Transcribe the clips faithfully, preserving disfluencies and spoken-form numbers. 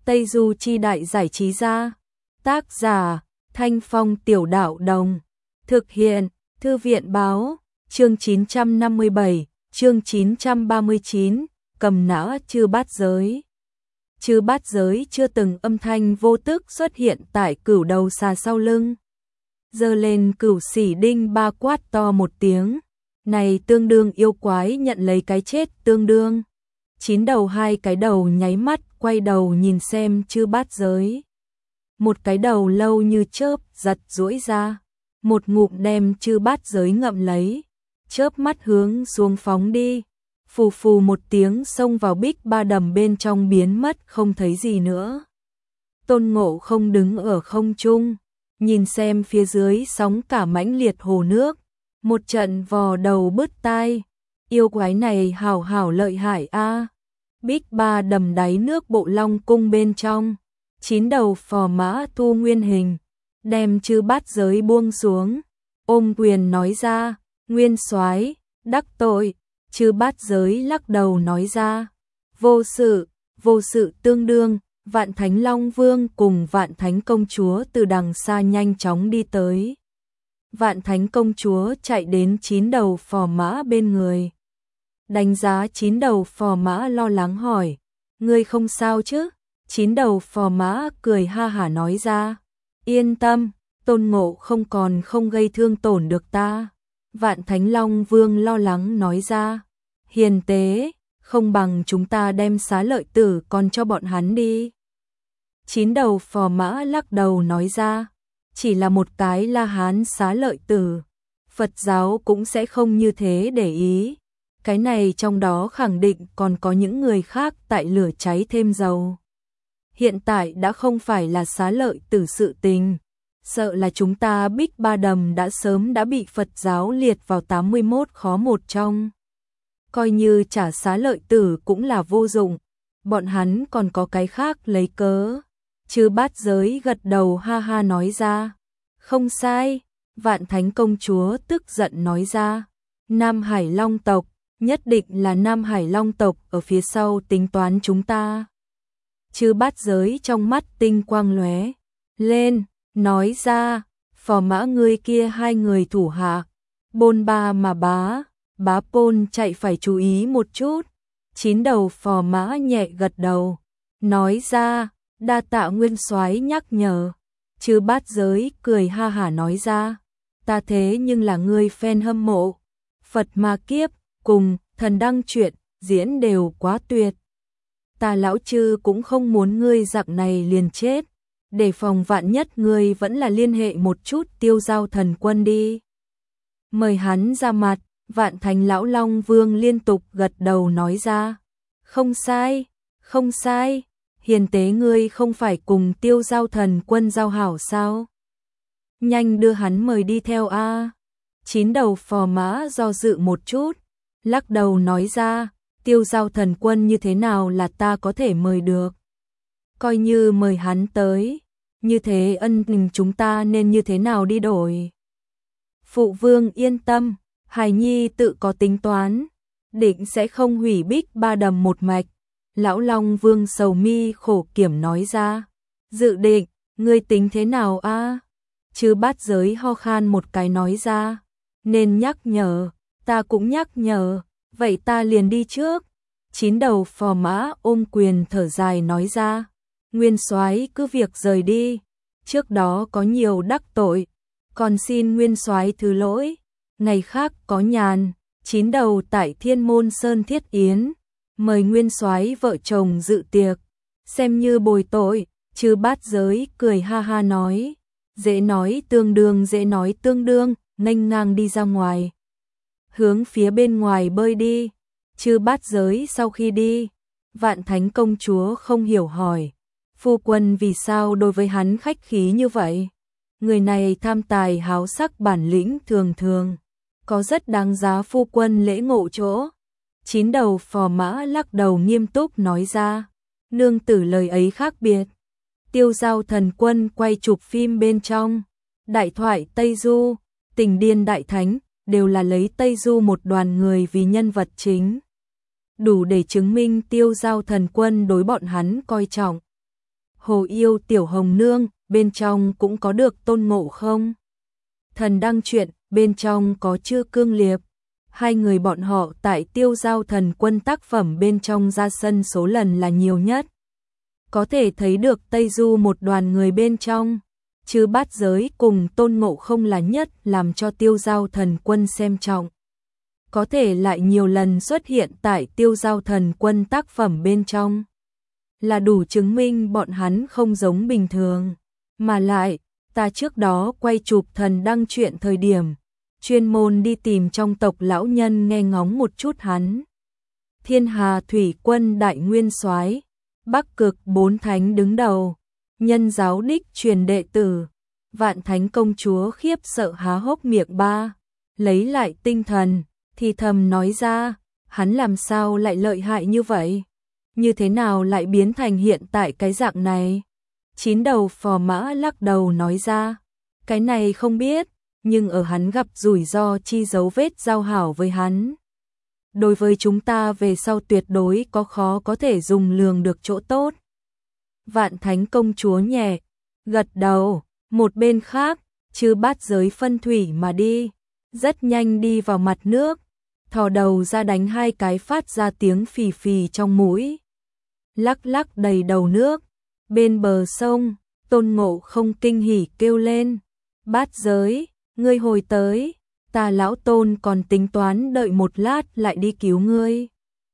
Tây Du Chi Đại Giải Trí Gia. Tác giả Thanh Phong Tiểu Đạo Đồng. Thực hiện Thư viện Báo. Chương chín trăm năm mươi bảy, chương chín trăm ba mươi chín, cầm nã Chư Bát Giới. Chư Bát Giới chưa từng âm thanh vô tức xuất hiện tại Cửu Đầu Xà sau lưng. Giơ lên Cửu Sỉ Đinh ba quát to một tiếng. Này tương đương yêu quái nhận lấy cái chết tương đương. Chín đầu hai cái đầu nháy mắt quay đầu nhìn xem Chư Bát Giới. Một cái đầu lâu như chớp giật duỗi ra. Một ngụm đem Chư Bát Giới ngậm lấy. Chớp mắt hướng xuống phóng đi. Phù phù một tiếng xông vào Bích Ba Đầm bên trong biến mất không thấy gì nữa. Tôn Ngộ Không đứng ở không trung, nhìn xem phía dưới sóng cả mãnh liệt hồ nước, một trận vò đầu bứt tai. Yêu quái này hảo hảo lợi hại a. Bích Ba Đầm đáy nước Bộ Long Cung bên trong, chín đầu phò mã thu nguyên hình, đem Chư Bát Giới buông xuống, ôm quyền nói ra, Nguyên Soái, đắc tội. Chư Bát Giới lắc đầu nói ra, vô sự, vô sự tương đương. Vạn Thánh Long Vương cùng Vạn Thánh Công Chúa từ đằng xa nhanh chóng đi tới. Vạn Thánh Công Chúa chạy đến chín đầu phò mã bên người. Đánh giá chín đầu phò mã lo lắng hỏi, ngươi không sao chứ? Chín đầu phò mã cười ha hả nói ra, yên tâm, Tôn Ngộ Không còn không gây thương tổn được ta. Vạn Thánh Long Vương lo lắng nói ra, hiền tế, không bằng chúng ta đem Xá Lợi Tử còn cho bọn hắn đi. Chín đầu phò mã lắc đầu nói ra, chỉ là một cái La Hán Xá Lợi Tử, Phật giáo cũng sẽ không như thế để ý. Cái này trong đó khẳng định còn có những người khác tại lửa cháy thêm dầu. Hiện tại đã không phải là Xá Lợi Tử sự tình, sợ là chúng ta Bích Ba Đầm đã sớm đã bị Phật giáo liệt vào tám mươi mốt khó một trong. Coi như trả Xá Lợi Tử cũng là vô dụng, bọn hắn còn có cái khác lấy cớ. Chư Bát Giới gật đầu ha ha nói ra, không sai. Vạn Thánh Công Chúa tức giận nói ra, Nam Hải Long tộc, nhất định là Nam Hải Long tộc ở phía sau tính toán chúng ta. Chư Bát Giới trong mắt tinh quang lóe lên, nói ra, phò mã ngươi kia hai người thủ hạ, bôn ba mà bá, bá bôn chạy phải chú ý một chút. Chín đầu phò mã nhẹ gật đầu, nói ra, đa tạ Nguyên Soái nhắc nhở. Chư Bát Giới cười ha hả nói ra, ta thế nhưng là ngươi fan hâm mộ. Phật Ma Kiếp cùng Thần Đăng Truyện diễn đều quá tuyệt. Ta lão chư cũng không muốn ngươi dạng này liền chết. Để phòng vạn nhất ngươi vẫn là liên hệ một chút Tiêu Giao Thần Quân đi. Mời hắn ra mặt. Vạn Thánh Lão Long Vương liên tục gật đầu nói ra, không sai, không sai. Hiền tế ngươi không phải cùng Tiêu Giao Thần Quân giao hảo sao? Nhanh đưa hắn mời đi theo a. Chín đầu phò mã do dự một chút, lắc đầu nói ra, Tiêu Giao Thần Quân như thế nào là ta có thể mời được? Coi như mời hắn tới, như thế ân tình chúng ta nên như thế nào đi đổi? Phụ vương yên tâm, Hải Nhi tự có tính toán, định sẽ không hủy Bích Ba Đầm một mạch. Lão Long Vương sầu mi khổ kiểm nói ra, dự định, ngươi tính thế nào a? Chư Bát Giới ho khan một cái nói ra, nên nhắc nhở, ta cũng nhắc nhở, vậy ta liền đi trước. Chín đầu phò mã ôm quyền thở dài nói ra, Nguyên Soái cứ việc rời đi, trước đó có nhiều đắc tội, còn xin Nguyên Soái thứ lỗi. Ngày khác có nhàn, chín đầu tại Thiên Môn Sơn thiết yến, mời Nguyên Soái vợ chồng dự tiệc, xem như bồi tội. Chư Bát Giới cười ha ha nói, dễ nói tương đương dễ nói tương đương, nghênh ngang đi ra ngoài, hướng phía bên ngoài bơi đi. Chư Bát Giới sau khi đi, Vạn Thánh Công Chúa không hiểu hỏi, phu quân vì sao đối với hắn khách khí như vậy? Người này tham tài háo sắc bản lĩnh thường thường, có rất đáng giá phu quân lễ ngộ chỗ. Chín đầu phò mã lắc đầu nghiêm túc nói ra, nương tử lời ấy khác biệt. Tiêu Giao Thần Quân quay chụp phim bên trong, đại thoại Tây Du, Tình Điên Đại Thánh, đều là lấy Tây Du một đoàn người vì nhân vật chính. Đủ để chứng minh Tiêu Giao Thần Quân đối bọn hắn coi trọng. Hồ yêu tiểu hồng nương, bên trong cũng có được Tôn Ngộ Không. Thần đăng truyện, bên trong có Chư Cương Liệp. Hai người bọn họ tại Tiêu Giao Thần Quân tác phẩm bên trong ra sân số lần là nhiều nhất. Có thể thấy được Tây Du một đoàn người bên trong, Chư Bát Giới cùng Tôn Ngộ Không là nhất làm cho Tiêu Giao Thần Quân xem trọng. Có thể lại nhiều lần xuất hiện tại Tiêu Giao Thần Quân tác phẩm bên trong, là đủ chứng minh bọn hắn không giống bình thường. Mà lại, ta trước đó quay chụp thần đăng truyện thời điểm, chuyên môn đi tìm trong tộc lão nhân nghe ngóng một chút hắn. Thiên Hà Thủy Quân đại nguyên soái, Bắc Cực bốn thánh đứng đầu, Nhân Giáo đích truyền đệ tử, Vạn Thánh công chúa khiếp sợ há hốc miệng ba, lấy lại tinh thần, thì thầm nói ra, hắn làm sao lại lợi hại như vậy? Như thế nào lại biến thành hiện tại cái dạng này? Chín đầu phò mã lắc đầu nói ra, cái này không biết, nhưng ở hắn gặp rủi ro chi dấu vết giao hảo với hắn. Đối với chúng ta về sau tuyệt đối có khó có thể dùng lường được chỗ tốt. Vạn Thánh công chúa nhẹ, gật đầu, một bên khác, Chư Bát Giới phân thủy mà đi, rất nhanh đi vào mặt nước, thò đầu ra đánh hai cái phát ra tiếng phì phì trong mũi. Lắc lắc đầy đầu nước, bên bờ sông, Tôn Ngộ Không kinh hỉ kêu lên, Bát Giới, ngươi hồi tới, ta lão Tôn còn tính toán đợi một lát lại đi cứu ngươi.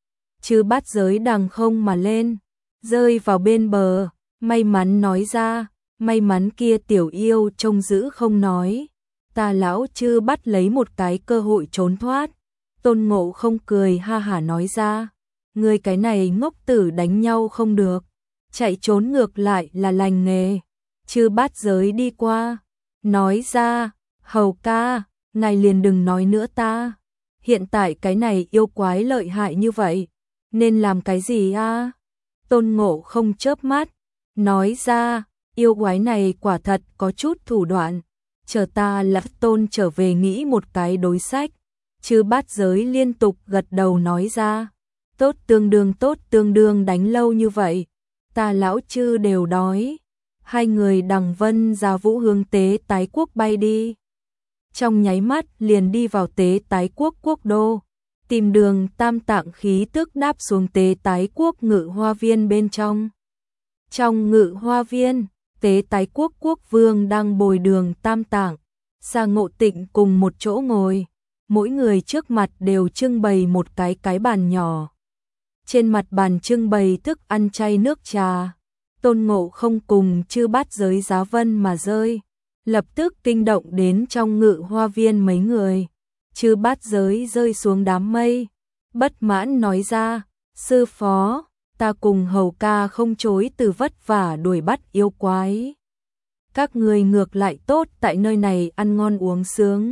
Chư Bát Giới đằng không mà lên, rơi vào bên bờ, may mắn nói ra, may mắn kia tiểu yêu trông giữ không nói, ta lão Chư bắt lấy một cái cơ hội trốn thoát. Tôn Ngộ Không cười ha hả nói ra, ngươi cái này ngốc tử đánh nhau không được, chạy trốn ngược lại là lành nghề. Chư Bát Giới đi qua, nói ra, hầu ca, ngài liền đừng nói nữa ta, hiện tại cái này yêu quái lợi hại như vậy, nên làm cái gì a? Tôn Ngộ Không chớp mắt, nói ra, yêu quái này quả thật có chút thủ đoạn, chờ ta lập Tôn trở về nghĩ một cái đối sách. Chư Bát Giới liên tục gật đầu nói ra, tốt tương đương tốt tương đương đánh lâu như vậy, ta lão Chư đều đói. Hai người đằng vân ra vũ hướng Tế Tái Quốc bay đi. Trong nháy mắt liền đi vào Tế Tái Quốc quốc đô, tìm đường tam tạng khí tức đáp xuống Tế Tái Quốc ngự hoa viên bên trong. Trong ngự hoa viên, Tế Tái Quốc quốc vương đang bồi đường tam tạng, Sa Ngộ Tịnh cùng một chỗ ngồi, mỗi người trước mặt đều trưng bày một cái cái bàn nhỏ. Trên mặt bàn trưng bày thức ăn chay nước trà. Tôn Ngộ Không cùng Chư Bát Giới giá vân mà rơi, lập tức kinh động đến trong ngự hoa viên mấy người. Chư Bát Giới rơi xuống đám mây, bất mãn nói ra, sư phó, ta cùng hầu ca không chối từ vất vả đuổi bắt yêu quái. Các người ngược lại tốt tại nơi này ăn ngon uống sướng.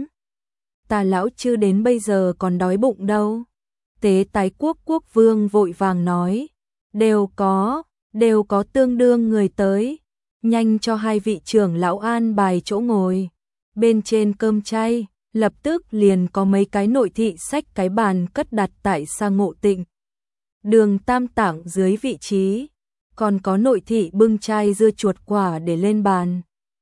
Ta lão Chư đến bây giờ còn đói bụng đâu. Tế Tái Quốc quốc vương vội vàng nói, đều có, đều có tương đương người tới, nhanh cho hai vị trưởng lão an bài chỗ ngồi. Bên trên cơm chay, lập tức liền có mấy cái nội thị xách cái bàn cất đặt tại Sa Ngộ Tịnh. Đường tam tạng dưới vị trí, còn có nội thị bưng chai dưa chuột quả để lên bàn.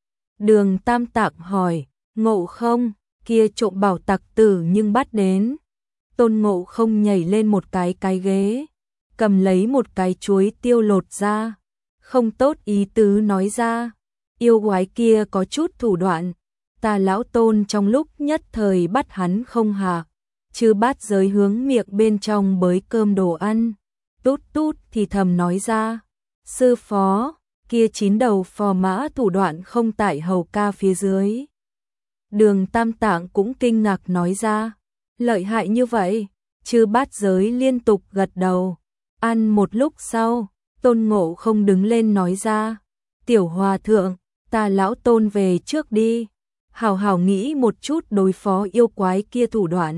Đường tam tạng hỏi, Ngộ Không, kia trộm bảo tặc tử nhưng bắt đến. Tôn Ngộ Không nhảy lên một cái cái ghế, cầm lấy một cái chuối tiêu lột ra, không tốt ý tứ nói ra, yêu quái kia có chút thủ đoạn, ta lão Tôn trong lúc nhất thời bắt hắn không hạ. Chư Bát Giới hướng miệng bên trong bới cơm đồ ăn, tút tút thì thầm nói ra, sư phó, kia chín đầu phò mã thủ đoạn không tại hầu ca phía dưới. Đường tam tạng cũng kinh ngạc nói ra, lợi hại như vậy. Chư Bát Giới liên tục gật đầu. Ăn một lúc sau, Tôn Ngộ Không đứng lên nói ra, tiểu hòa thượng, ta lão Tôn về trước đi, hào hào nghĩ một chút đối phó yêu quái kia thủ đoạn.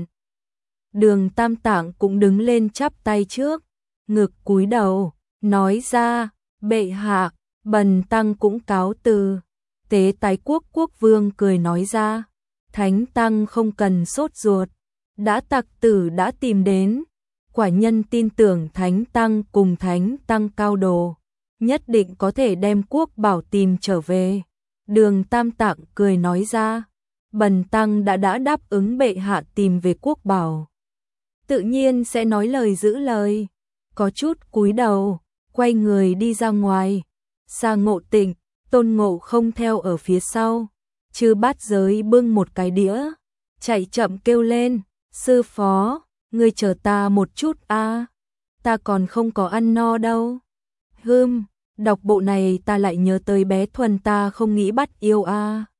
Đường tam tạng cũng đứng lên chắp tay trước, ngực cúi đầu, nói ra, bệ hạ, bần tăng cũng cáo từ. Tế Tái Quốc quốc vương cười nói ra, thánh tăng không cần sốt ruột, đã tặc tử đã tìm đến, quả nhân tin tưởng thánh tăng cùng thánh tăng cao đồ, nhất định có thể đem Quốc Bảo tìm trở về. Đường Tam Tạng cười nói ra, bần tăng đã đã đáp ứng bệ hạ tìm về Quốc Bảo, tự nhiên sẽ nói lời giữ lời. Có chút cúi đầu, quay người đi ra ngoài. Sa Ngộ Tịnh, Tôn Ngộ Không theo ở phía sau. Chư Bát Giới bưng một cái đĩa, chạy chậm kêu lên, sư phó, ngươi chờ ta một chút a, ta còn không có ăn no đâu. Hừm, đọc bộ này ta lại nhớ tới bé Thuần ta không nghĩ bắt yêu a.